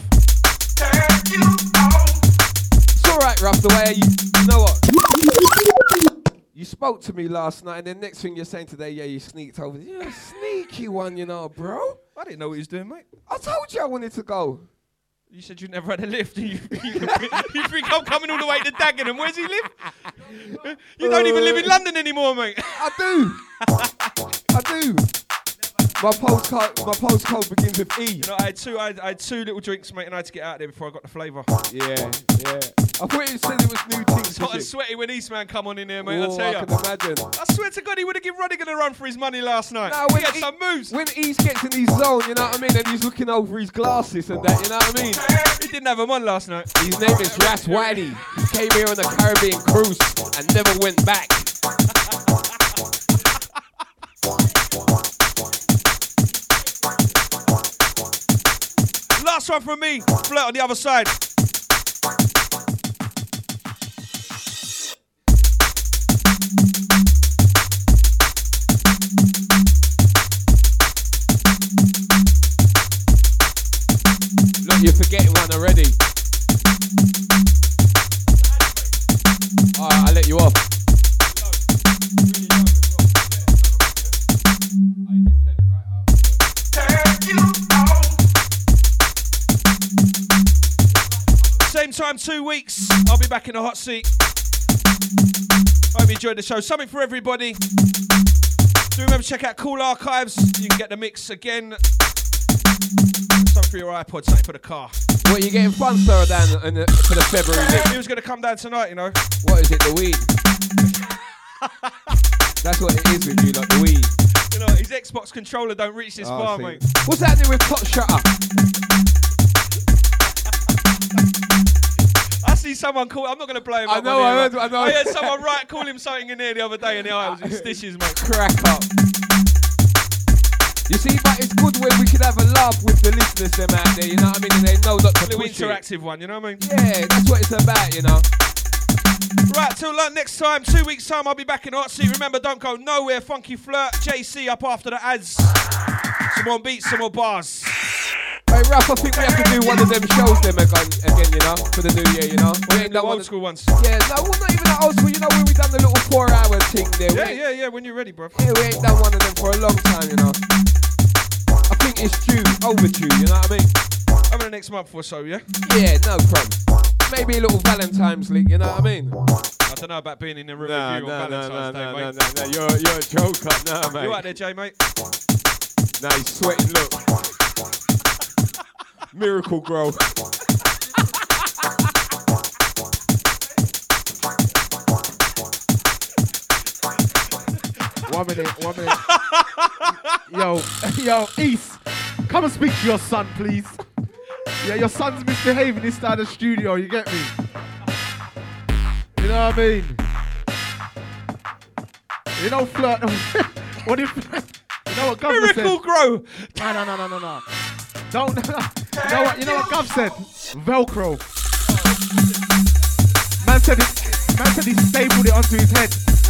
It's alright, Ruff, the way you know what? You spoke to me last night, and then next thing you're saying today, yeah, you sneaked over. You're a sneaky one, you know, bro. I didn't know what he was doing, mate. I told you I wanted to go. You said you never had a lift. You think I'm coming all the way to Dagenham? Where's he live? You don't even live in London anymore, mate. I do. I do. My postcode begins with E. You know, I had two little drinks, mate, and I had to get out of there before I got the flavour. Yeah. I thought you said it was new things. It's hot and sweaty when Eastman come on in here, mate. Oh, I tell you. I can imagine. I swear to God, he would have given Rodigan a run for his money last night. No, he had some moves. When East gets in his zone, you know what I mean, and he's looking over his glasses and that, you know what I mean. He didn't have them on last night. His name is Ras Whitey. He came here on a Caribbean cruise and never went back. Last one from me. Flirt on the other side. Look, you're forgetting one already. Alright, I'll let you off. Same time, 2 weeks. I'll be back in the hot seat. Hope you enjoyed the show. Something for everybody. Do remember to check out Cool Archives. You can get the mix again. Something for your iPod, something for the car. What, you getting fun, sir, down for the February mix? He was going to come down tonight, you know. What is it, the weed? That's what it is with you, like the weed. You know, his Xbox controller don't reach this far, mate. What's happening with Pot Shutter? I see someone call. I'm not going to blow him up. I know. I heard someone call him something in there the other day, and the eye was in stitches, mate. Crack up. You see, but it's good when we could have a laugh with the listeners them out there, you know what I mean? And they know not to A little push interactive one, you know what I mean? Yeah, that's what it's about, you know. Right. Right, till next time, 2 weeks' time, I'll be back in Hot Seat. Remember, don't go nowhere. Funky Flirt, JC up after the ads. Some more beats, some more bars. Hey, Ralph, I think we have to do one of them shows them again, you know, for the new year, you know. We ain't done old school ones. Yeah, no, well, not even that old school, you know, when we done the little 4-hour thing there. Yeah, when you're ready, bro. Yeah, we ain't done one of them for a long time, you know. I think it's due, overdue, you know what I mean? Over the next month or so, yeah? Yeah, no problem. Maybe a little Valentine's league, you know what I mean? I don't know about being in the room with you on Valentine's Day, mate. No, you're a joker, no, mate. You out there, Jay, mate? No, he's sweating, look. Miracle Grow. 1 minute. Yo, East, come and speak to your son, please. Yeah, your son's misbehaving inside the studio, you get me? You know what I mean? You know, Flirt. What if... You know what Gov said? Miracle Grow. No. Don't. You know what Gov said? Velcro. Man said he stapled it onto his head.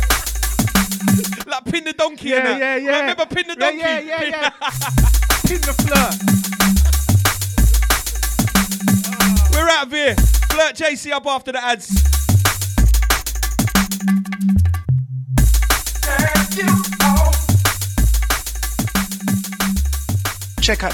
Like Pin the Donkey. Yeah. Remember Pin the Donkey? Yeah. Pin the Flirt. We're out of here. Flirt JC up after the ads. Check out